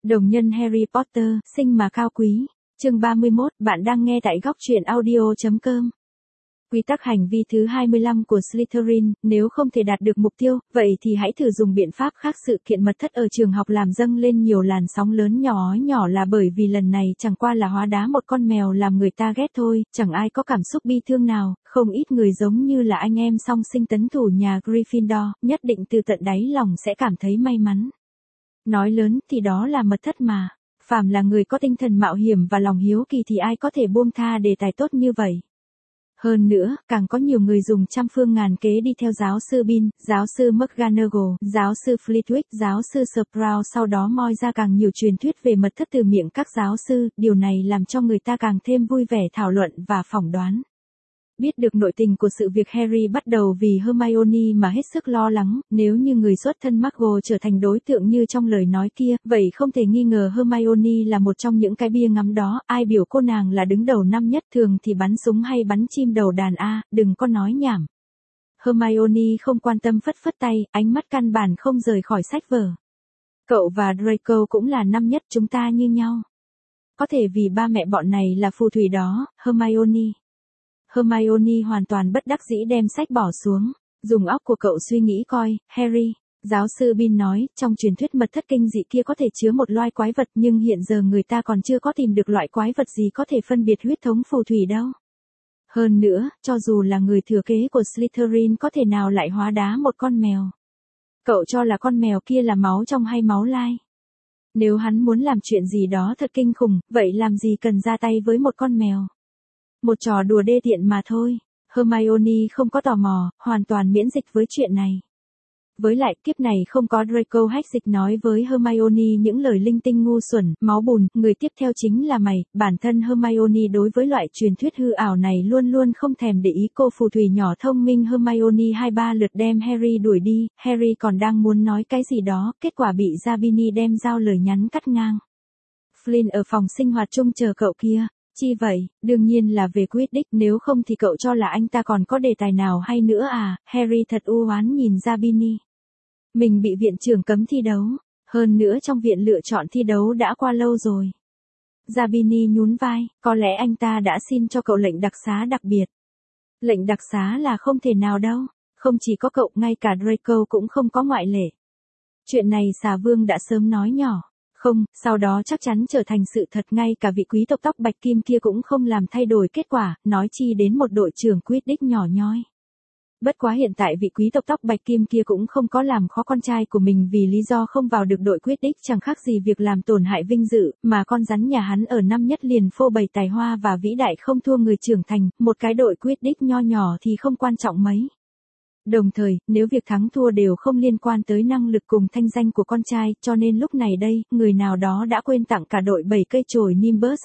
Đồng nhân Harry Potter, sinh mà cao quý. Chương 31, bạn đang nghe tại góc truyện audio.com. Quy tắc hành vi thứ 25 của Slytherin, nếu không thể đạt được mục tiêu, vậy thì hãy thử dùng biện pháp khác. Sự kiện mật thất ở trường học làm dâng lên nhiều làn sóng lớn nhỏ là bởi vì lần này chẳng qua là hóa đá một con mèo làm người ta ghét thôi, chẳng ai có cảm xúc bi thương nào, không ít người giống như là anh em song sinh tấn thủ nhà Gryffindor, nhất định từ tận đáy lòng sẽ cảm thấy may mắn. Nói lớn thì đó là mật thất mà. Phàm là người có tinh thần mạo hiểm và lòng hiếu kỳ thì ai có thể buông tha đề tài tốt như vậy. Hơn nữa, càng có nhiều người dùng trăm phương ngàn kế đi theo giáo sư Bean, giáo sư McGonagall, giáo sư Flitwick, giáo sư Sprout, sau đó moi ra càng nhiều truyền thuyết về mật thất từ miệng các giáo sư, điều này làm cho người ta càng thêm vui vẻ thảo luận và phỏng đoán. Biết được nội tình của sự việc, Harry bắt đầu vì Hermione mà hết sức lo lắng, nếu như người xuất thân McGonagall trở thành đối tượng như trong lời nói kia, vậy không thể nghi ngờ Hermione là một trong những cái bia ngắm đó, ai biểu cô nàng là đứng đầu năm nhất, thường thì bắn súng hay bắn chim đầu đàn a, đừng có nói nhảm. Hermione không quan tâm phất phất tay, ánh mắt căn bản không rời khỏi sách vở. Cậu và Draco cũng là năm nhất, chúng ta như nhau. Có thể vì ba mẹ bọn này là phù thủy đó, Hermione hoàn toàn bất đắc dĩ đem sách bỏ xuống. Dùng óc của cậu suy nghĩ coi, Harry. Giáo sư Bean nói, trong truyền thuyết mật thất kinh dị kia có thể chứa một loài quái vật, nhưng hiện giờ người ta còn chưa có tìm được loại quái vật gì có thể phân biệt huyết thống phù thủy đâu. Hơn nữa, cho dù là người thừa kế của Slytherin có thể nào lại hóa đá một con mèo. Cậu cho là con mèo kia là máu trong hay máu lai? Nếu hắn muốn làm chuyện gì đó thật kinh khủng, vậy làm gì cần ra tay với một con mèo? Một trò đùa đê tiện mà thôi. Hermione không có tò mò, hoàn toàn miễn dịch với chuyện này. Với lại, kiếp này không có Draco Hagrid nói với Hermione những lời linh tinh ngu xuẩn, máu bùn, người tiếp theo chính là mày. Bản thân Hermione đối với loại truyền thuyết hư ảo này luôn luôn không thèm để ý. Cô phù thủy nhỏ thông minh Hermione 2-3 lượt đem Harry đuổi đi, Harry còn đang muốn nói cái gì đó, kết quả bị Zabini đem giao lời nhắn cắt ngang. Flynn ở phòng sinh hoạt chung chờ cậu kia. Chi vậy, đương nhiên là về Quidditch, nếu không thì cậu cho là anh ta còn có đề tài nào hay nữa à? Harry thật u oán nhìn Zabini. Mình bị viện trưởng cấm thi đấu, hơn nữa trong viện lựa chọn thi đấu đã qua lâu rồi. Zabini nhún vai, có lẽ anh ta đã xin cho cậu lệnh đặc xá đặc biệt. Lệnh đặc xá là không thể nào đâu, không chỉ có cậu, ngay cả Draco cũng không có ngoại lệ. Chuyện này Xà Vương đã sớm nói nhỏ. Không, sau đó chắc chắn trở thành sự thật, ngay cả vị quý tộc tóc bạch kim kia cũng không làm thay đổi kết quả, nói chi đến một đội trưởng Quidditch nhỏ nhoi. Bất quá hiện tại vị quý tộc tóc bạch kim kia cũng không có làm khó con trai của mình vì lý do không vào được đội Quidditch, chẳng khác gì việc làm tổn hại vinh dự, mà con rắn nhà hắn ở năm nhất liền phô bày tài hoa và vĩ đại không thua người trưởng thành, một cái đội Quidditch nho nhỏ thì không quan trọng mấy. Đồng thời, nếu việc thắng thua đều không liên quan tới năng lực cùng thanh danh của con trai, cho nên lúc này đây, người nào đó đã quên tặng cả đội 7 cây chổi Nimbus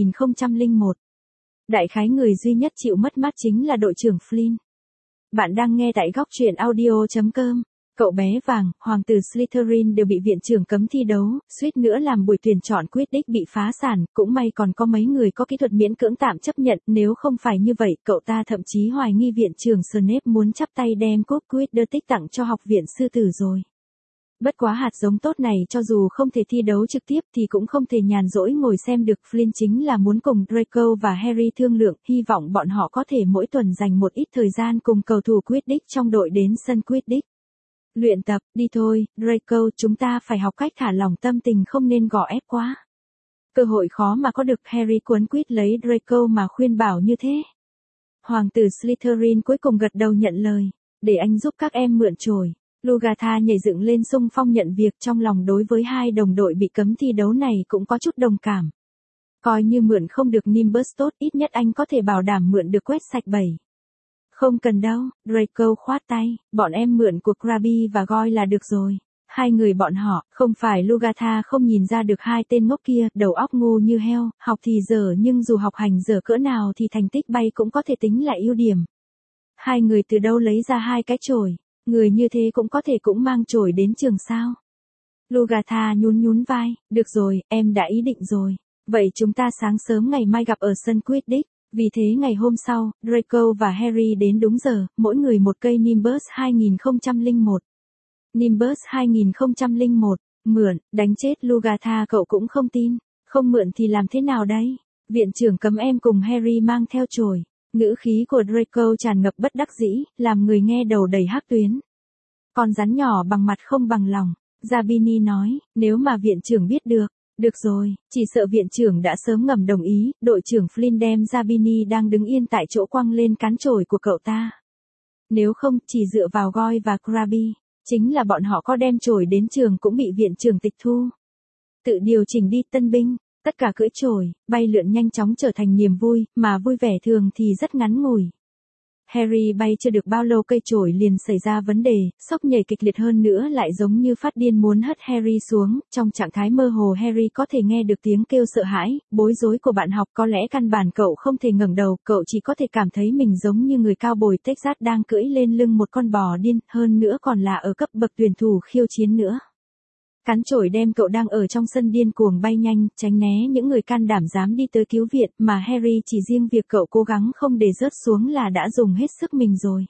2001. Đại khái người duy nhất chịu mất mát chính là đội trưởng Flynn. Bạn đang nghe tại góc truyện audio.com. Cậu bé vàng, hoàng tử Slytherin đều bị viện trưởng cấm thi đấu, suýt nữa làm buổi tuyển chọn Quidditch bị phá sản, cũng may còn có mấy người có kỹ thuật miễn cưỡng tạm chấp nhận, nếu không phải như vậy, cậu ta thậm chí hoài nghi viện trưởng Snape muốn chắp tay đem cúp Quidditch tặng cho học viện sư tử rồi. Bất quá hạt giống tốt này cho dù không thể thi đấu trực tiếp thì cũng không thể nhàn rỗi ngồi xem được. Flynn chính là muốn cùng Draco và Harry thương lượng, hy vọng bọn họ có thể mỗi tuần dành một ít thời gian cùng cầu thủ Quidditch trong đội đến sân Quidditch. Luyện tập, đi thôi, Draco, chúng ta phải học cách thả lỏng tâm tình, không nên gò ép quá. Cơ hội khó mà có được, Harry cuốn quýt lấy Draco mà khuyên bảo như thế. Hoàng tử Slytherin cuối cùng gật đầu nhận lời, để anh giúp các em mượn chổi. Lugatha nhảy dựng lên xung phong nhận việc, trong lòng đối với hai đồng đội bị cấm thi đấu này cũng có chút đồng cảm. Coi như mượn không được Nimbus tốt, ít nhất anh có thể bảo đảm mượn được quét sạch bầy. Không cần đâu, Draco khoát tay, bọn em mượn của Crabbe và Goyle là được rồi. Hai người bọn họ, không phải Lugatha không nhìn ra được hai tên ngốc kia, đầu óc ngu như heo, học thì dở nhưng dù học hành dở cỡ nào thì thành tích bay cũng có thể tính là ưu điểm. Hai người từ đâu lấy ra hai cái chổi, người như thế cũng có thể cũng mang chổi đến trường sao? Lugatha nhún vai, được rồi, em đã ý định rồi. Vậy chúng ta sáng sớm ngày mai gặp ở sân Quidditch. Vì thế ngày hôm sau, Draco và Harry đến đúng giờ, mỗi người một cây Nimbus 2001. Nimbus 2001, Mượn, đánh chết Lugatha cậu cũng không tin. Không mượn thì làm thế nào đây? Viện trưởng cấm em cùng Harry mang theo chổi. Ngữ khí của Draco tràn ngập bất đắc dĩ, làm người nghe đầu đầy hắc tuyến. Con rắn nhỏ bằng mặt không bằng lòng. Zabini nói, nếu mà viện trưởng biết được. Được rồi, chỉ sợ viện trưởng đã sớm ngầm đồng ý, đội trưởng Flynn đem Zabini đang đứng yên tại chỗ quăng lên cán chổi của cậu ta. Nếu không, chỉ dựa vào Goyle và Crabbe, chính là bọn họ có đem chổi đến trường cũng bị viện trưởng tịch thu. Tự điều chỉnh đi tân binh, tất cả cưỡi chổi, bay lượn nhanh chóng trở thành niềm vui, mà vui vẻ thường thì rất ngắn ngủi. Harry bay chưa được bao lâu cây chổi liền xảy ra vấn đề, sốc nhảy kịch liệt hơn nữa lại giống như phát điên muốn hất Harry xuống, trong trạng thái mơ hồ Harry có thể nghe được tiếng kêu sợ hãi, bối rối của bạn học có lẽ căn bản cậu không thể ngẩng đầu, cậu chỉ có thể cảm thấy mình giống như người cao bồi Texas đang cưỡi lên lưng một con bò điên, hơn nữa còn là ở cấp bậc tuyển thủ khiêu chiến nữa. Cán chổi đem cậu đang ở trong sân điên cuồng bay nhanh, tránh né những người can đảm dám đi tới cứu viện, mà Harry chỉ riêng việc cậu cố gắng không để rớt xuống là đã dùng hết sức mình rồi.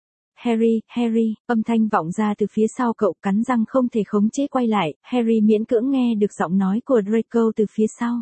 Harry, âm thanh vọng ra từ phía sau cậu, cắn răng không thể khống chế quay lại, Harry miễn cưỡng nghe được giọng nói của Draco từ phía sau.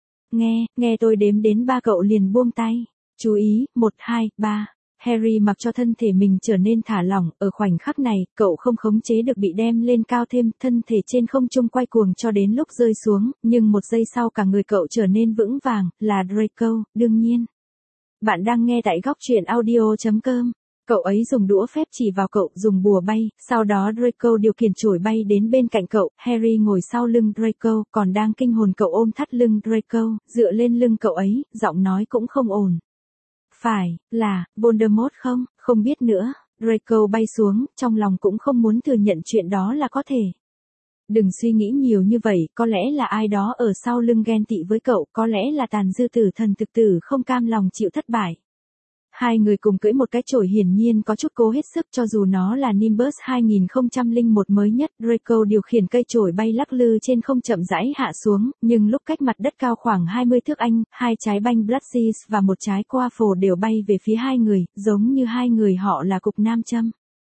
Nghe tôi đếm đến 3 cậu liền buông tay. Chú ý, 1, 2, 3. Harry mặc cho thân thể mình trở nên thả lỏng, ở khoảnh khắc này, cậu không khống chế được bị đem lên cao thêm, thân thể trên không trung quay cuồng cho đến lúc rơi xuống, nhưng một giây sau cả người cậu trở nên vững vàng, là Draco, đương nhiên. Bạn đang nghe tại góc truyện audio.com. Cậu ấy dùng đũa phép chỉ vào cậu, dùng bùa bay, sau đó Draco điều khiển chổi bay đến bên cạnh cậu, Harry ngồi sau lưng Draco, còn đang kinh hồn cậu ôm thắt lưng Draco, dựa lên lưng cậu ấy, giọng nói cũng không ổn. Phải, là, Voldemort không biết nữa, Draco bay xuống, trong lòng cũng không muốn thừa nhận chuyện đó là có thể. Đừng suy nghĩ nhiều như vậy, có lẽ là ai đó ở sau lưng ghen tị với cậu, có lẽ là tàn dư tử thần thực tử không cam lòng chịu thất bại. Hai người cùng cưỡi một cái chổi hiển nhiên có chút cố hết sức cho dù nó là Nimbus 2001 mới nhất. Draco điều khiển cây chổi bay lắc lư trên không chậm rãi hạ xuống, nhưng lúc cách mặt đất cao khoảng 20 thước Anh, 2 trái banh Blackseas và 1 trái Quaffle đều bay về phía hai người, giống như hai người họ là cục nam châm.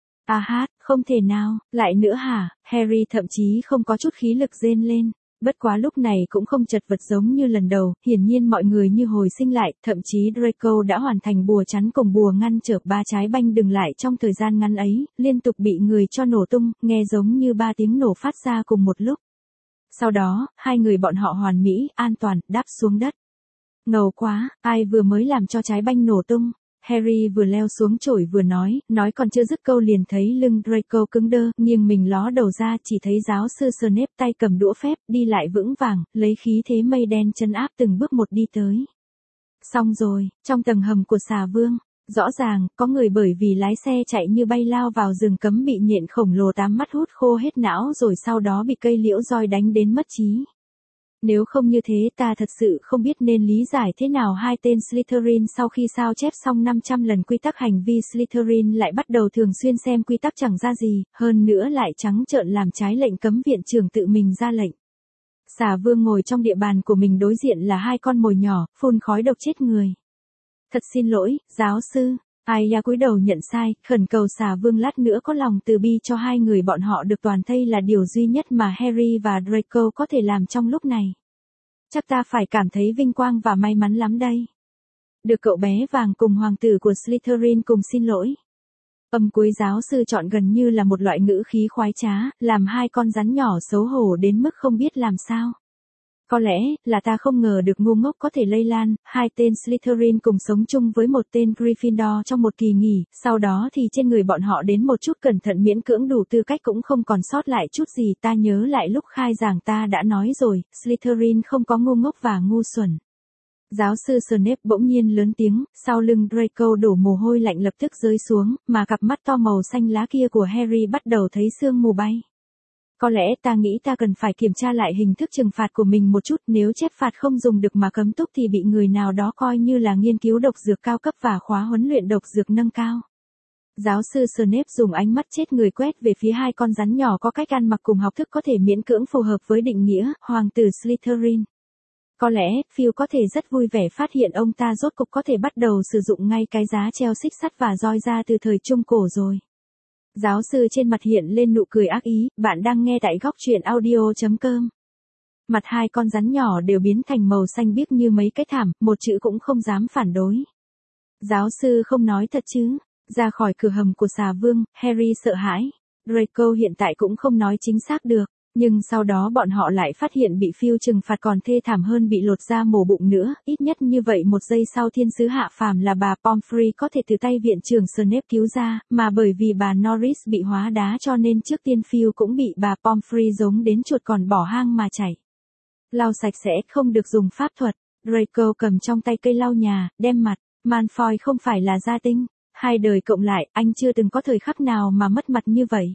Không thể nào, lại nữa hả? Harry thậm chí không có chút khí lực rên lên. Bất quá lúc này cũng không chật vật giống như lần đầu, hiển nhiên mọi người như hồi sinh lại, thậm chí Draco đã hoàn thành bùa chắn cùng bùa ngăn trở 3 trái banh đừng lại trong thời gian ngắn ấy, liên tục bị người cho nổ tung, nghe giống như 3 tiếng nổ phát ra cùng một lúc. Sau đó, hai người bọn họ hoàn mỹ, an toàn, đáp xuống đất. Ngầu quá, ai vừa mới làm cho trái banh nổ tung? Harry vừa leo xuống chổi vừa nói còn chưa dứt câu liền thấy lưng Draco cứng đơ, nghiêng mình ló đầu ra chỉ thấy giáo sư Snape tay cầm đũa phép, đi lại vững vàng, lấy khí thế mây đen chân áp từng bước một đi tới. Xong rồi, trong tầng hầm của xà vương, rõ ràng, có người bởi vì lái xe chạy như bay lao vào rừng cấm bị nhện khổng lồ 8 mắt hút khô hết não rồi sau đó bị cây liễu roi đánh đến mất trí. Nếu không như thế ta thật sự không biết nên lý giải thế nào hai tên Slytherin sau khi sao chép xong 500 lần quy tắc hành vi Slytherin lại bắt đầu thường xuyên xem quy tắc chẳng ra gì, hơn nữa lại trắng trợn làm trái lệnh cấm viện trưởng tự mình ra lệnh. Xà vương ngồi trong địa bàn của mình đối diện là hai con mồi nhỏ, phun khói độc chết người. Thật xin lỗi, giáo sư. Aya cúi đầu nhận sai, khẩn cầu xà vương lát nữa có lòng từ bi cho hai người bọn họ được toàn thây là điều duy nhất mà Harry và Draco có thể làm trong lúc này. Chắc ta phải cảm thấy vinh quang và may mắn lắm đây. Được cậu bé vàng cùng hoàng tử của Slytherin cùng xin lỗi. Âm cuối giáo sư chọn gần như là một loại ngữ khí khoái trá, làm hai con rắn nhỏ xấu hổ đến mức không biết làm sao. Có lẽ, là ta không ngờ được ngu ngốc có thể lây lan, hai tên Slytherin cùng sống chung với một tên Gryffindor trong một kỳ nghỉ, sau đó thì trên người bọn họ đến một chút cẩn thận miễn cưỡng đủ tư cách cũng không còn sót lại chút gì. Ta nhớ lại lúc khai giảng ta đã nói rồi, Slytherin không có ngu ngốc và ngu xuẩn. Giáo sư Snape bỗng nhiên lớn tiếng, sau lưng Draco đổ mồ hôi lạnh lập tức rơi xuống, mà cặp mắt to màu xanh lá kia của Harry bắt đầu thấy sương mù bay. Có lẽ ta nghĩ ta cần phải kiểm tra lại hình thức trừng phạt của mình một chút, nếu chép phạt không dùng được mà cấm túc thì bị người nào đó coi như là nghiên cứu độc dược cao cấp và khóa huấn luyện độc dược nâng cao. Giáo sư Snape dùng ánh mắt chết người quét về phía hai con rắn nhỏ có cách ăn mặc cùng học thức có thể miễn cưỡng phù hợp với định nghĩa, hoàng tử Slytherin. Có lẽ, Phil có thể rất vui vẻ phát hiện ông ta rốt cục có thể bắt đầu sử dụng ngay cái giá treo xích sắt và roi ra từ thời Trung Cổ rồi. Giáo sư trên mặt hiện lên nụ cười ác ý, bạn đang nghe tại góc truyện audio.com. Mặt hai con rắn nhỏ đều biến thành màu xanh biếc như mấy cái thảm, một chữ cũng không dám phản đối. Giáo sư không nói thật chứ? Ra khỏi cửa hầm của xà vương, Harry sợ hãi. Draco hiện tại cũng không nói chính xác được, nhưng sau đó bọn họ lại phát hiện bị Phil trừng phạt còn thê thảm hơn bị lột da mổ bụng nữa, ít nhất như vậy một giây sau thiên sứ hạ phàm là bà Pomfrey có thể từ tay viện trưởng Snape cứu ra, mà bởi vì bà Norris bị hóa đá cho nên trước tiên Phil cũng bị bà Pomfrey giống đến chuột còn bỏ hang mà chảy. Lau sạch sẽ không được dùng pháp thuật, Draco cầm trong tay cây lau nhà, đem mặt, Malfoy không phải là gia tinh, hai đời cộng lại, anh chưa từng có thời khắc nào mà mất mặt như vậy.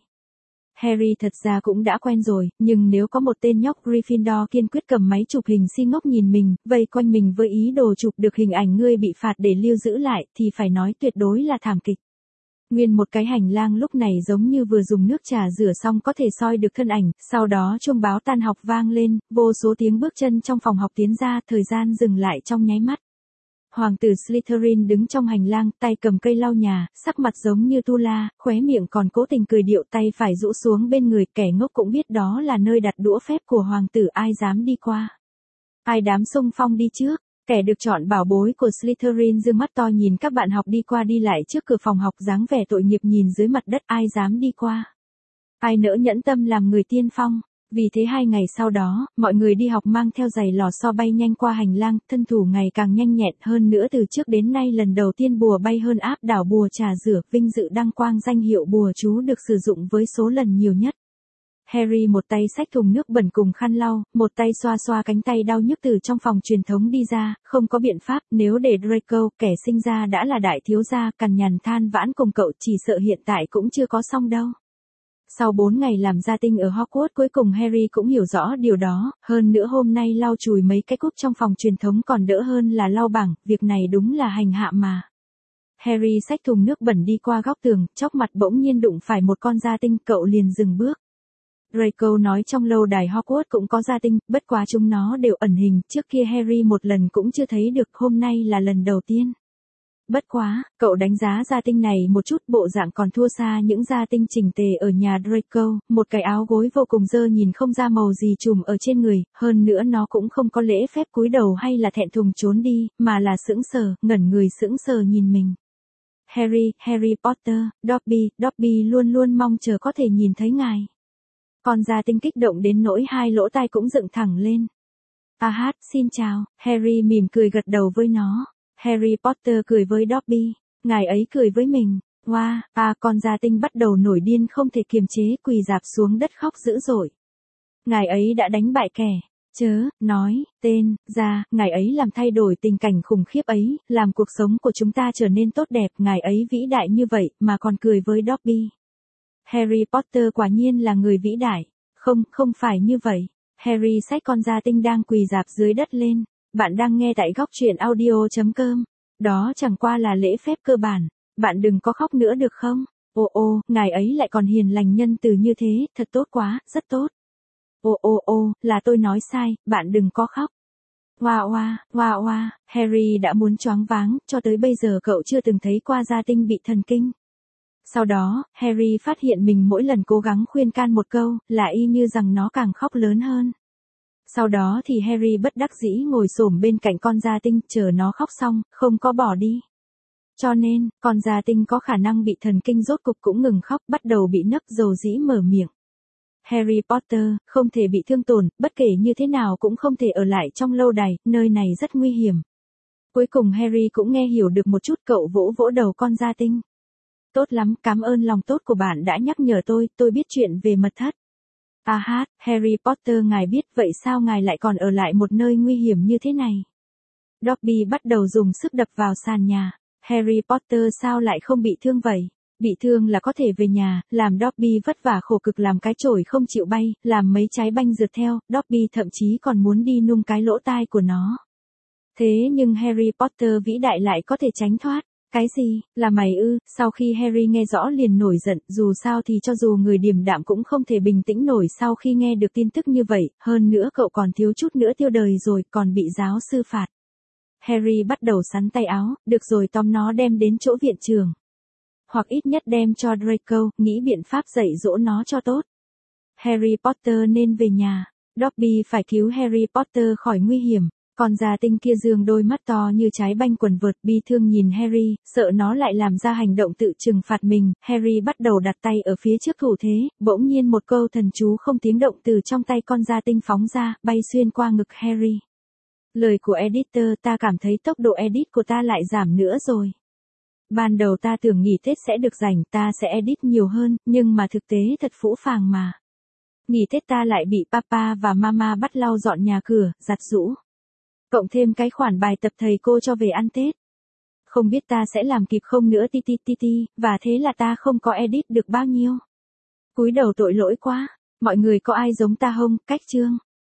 Harry thật ra cũng đã quen rồi, nhưng nếu có một tên nhóc Gryffindor kiên quyết cầm máy chụp hình si ngốc nhìn mình, vây quanh mình với ý đồ chụp được hình ảnh ngươi bị phạt để lưu giữ lại, thì phải nói tuyệt đối là thảm kịch. Nguyên một cái hành lang lúc này giống như vừa dùng nước trà rửa xong có thể soi được thân ảnh, sau đó chuông báo tan học vang lên, vô số tiếng bước chân trong phòng học tiến ra, thời gian dừng lại trong nháy mắt. Hoàng tử Slytherin đứng trong hành lang, tay cầm cây lau nhà, sắc mặt giống như tu la, khóe miệng còn cố tình cười điệu, tay phải rũ xuống bên người, kẻ ngốc cũng biết đó là nơi đặt đũa phép của hoàng tử, ai dám đi qua. Ai dám xung phong đi trước. Kẻ được chọn bảo bối của Slytherin dương mắt to nhìn các bạn học đi qua đi lại trước cửa phòng học, dáng vẻ tội nghiệp nhìn dưới mặt đất, ai dám đi qua. Ai nỡ nhẫn tâm làm người tiên phong. Vì thế 2 ngày sau đó, mọi người đi học mang theo giày lò xo bay nhanh qua hành lang, thân thủ ngày càng nhanh nhẹn hơn nữa, từ trước đến nay lần đầu tiên bùa bay hơn áp đảo bùa trà rửa, vinh dự đăng quang danh hiệu bùa chú được sử dụng với số lần nhiều nhất. Harry một tay xách thùng nước bẩn cùng khăn lau, một tay xoa xoa cánh tay đau nhức từ trong phòng truyền thống đi ra, không có biện pháp, nếu để Draco, kẻ sinh ra đã là đại thiếu gia, cằn nhằn than vãn cùng cậu, chỉ sợ hiện tại cũng chưa có xong đâu. Sau 4 ngày làm gia tinh ở Hogwarts, cuối cùng Harry cũng hiểu rõ điều đó, hơn nữa hôm nay lau chùi mấy cái cúp trong phòng truyền thống còn đỡ hơn là lau bảng, việc này đúng là hành hạ mà. Harry xách thùng nước bẩn đi qua góc tường, chốc mặt bỗng nhiên đụng phải một con gia tinh, cậu liền dừng bước. Draco nói trong lâu đài Hogwarts cũng có gia tinh, bất quá chúng nó đều ẩn hình, trước kia Harry một lần cũng chưa thấy được, hôm nay là lần đầu tiên. Bất quá, cậu đánh giá gia tinh này một chút, bộ dạng còn thua xa những gia tinh chỉnh tề ở nhà Draco, một cái áo gối vô cùng dơ nhìn không ra màu gì trùm ở trên người, hơn nữa nó cũng không có lễ phép cúi đầu hay là thẹn thùng trốn đi, mà là sững sờ, ngẩn người sững sờ nhìn mình. Harry Potter, Dobby luôn luôn mong chờ có thể nhìn thấy ngài. Con gia tinh kích động đến nỗi hai lỗ tai cũng dựng thẳng lên. Xin chào, Harry mỉm cười gật đầu với nó. Harry Potter cười với Dobby, ngài ấy cười với mình. Con gia tinh bắt đầu nổi điên không thể kiềm chế, quỳ rạp xuống đất khóc dữ dội. Ngài ấy đã đánh bại kẻ, nói, tên, ra, ngài ấy làm thay đổi tình cảnh khủng khiếp ấy, làm cuộc sống của chúng ta trở nên tốt đẹp, ngài ấy vĩ đại như vậy, mà còn cười với Dobby. Harry Potter quả nhiên là người vĩ đại. Không phải như vậy. Harry xách con gia tinh đang quỳ rạp dưới đất lên. Bạn đang nghe tại góc truyện audio.com. Đó chẳng qua là lễ phép cơ bản. Bạn đừng có khóc nữa được không? Ngài ấy lại còn hiền lành nhân từ như thế, thật tốt quá, rất tốt. Là tôi nói sai, bạn đừng có khóc. Harry đã muốn choáng váng, cho tới bây giờ cậu chưa từng thấy qua gia tinh bị thần kinh. Sau đó, Harry phát hiện mình mỗi lần cố gắng khuyên can một câu, là y như rằng nó càng khóc lớn hơn. Sau đó thì Harry bất đắc dĩ ngồi xổm bên cạnh con gia tinh, chờ nó khóc xong, không có bỏ đi. Cho nên, con gia tinh có khả năng bị thần kinh rốt cục cũng ngừng khóc, bắt đầu bị nấc, dầu dĩ mở miệng. Harry Potter, không thể bị thương tổn, bất kể như thế nào cũng không thể ở lại trong lâu đài, nơi này rất nguy hiểm. Cuối cùng Harry cũng nghe hiểu được một chút, cậu vỗ vỗ đầu con gia tinh. Tốt lắm, cảm ơn lòng tốt của bạn đã nhắc nhở tôi biết chuyện về mật thất. Harry Potter, ngài biết, vậy sao ngài lại còn ở lại một nơi nguy hiểm như thế này? Dobby bắt đầu dùng sức đập vào sàn nhà. Harry Potter sao lại không bị thương vậy? Bị thương là có thể về nhà, làm Dobby vất vả khổ cực làm cái chổi không chịu bay, làm mấy trái banh rượt theo, Dobby thậm chí còn muốn đi nung cái lỗ tai của nó. Thế nhưng Harry Potter vĩ đại lại có thể tránh thoát. Cái gì, là mày ư? Sau khi Harry nghe rõ liền nổi giận, dù sao thì cho dù người điềm đạm cũng không thể bình tĩnh nổi sau khi nghe được tin tức như vậy, hơn nữa cậu còn thiếu chút nữa tiêu đời rồi, còn bị giáo sư phạt. Harry bắt đầu sắn tay áo, được rồi, tóm nó đem đến chỗ viện trưởng. hoặc ít nhất đem cho Draco, nghĩ biện pháp dạy dỗ nó cho tốt. Harry Potter nên về nhà. Dobby phải cứu Harry Potter khỏi nguy hiểm. Con gia tinh kia dương đôi mắt to như trái banh quần vợt bi thương nhìn Harry, sợ nó lại làm ra hành động tự trừng phạt mình. Harry bắt đầu đặt tay ở phía trước thủ thế, bỗng nhiên một câu thần chú không tiếng động từ trong tay con gia tinh phóng ra, bay xuyên qua ngực Harry. Lời của editor, ta cảm thấy tốc độ edit của ta lại giảm nữa rồi. Ban đầu ta tưởng nghỉ Tết sẽ được rảnh, ta sẽ edit nhiều hơn, nhưng mà thực tế thật phũ phàng mà. Nghỉ Tết ta lại bị papa và mama bắt lau dọn nhà cửa, giặt giũ. Cộng thêm cái khoản bài tập thầy cô cho về ăn Tết. Không biết ta sẽ làm kịp không nữa và thế là ta không có edit được bao nhiêu. Cúi đầu tội lỗi quá, mọi người có ai giống ta không, cách chương.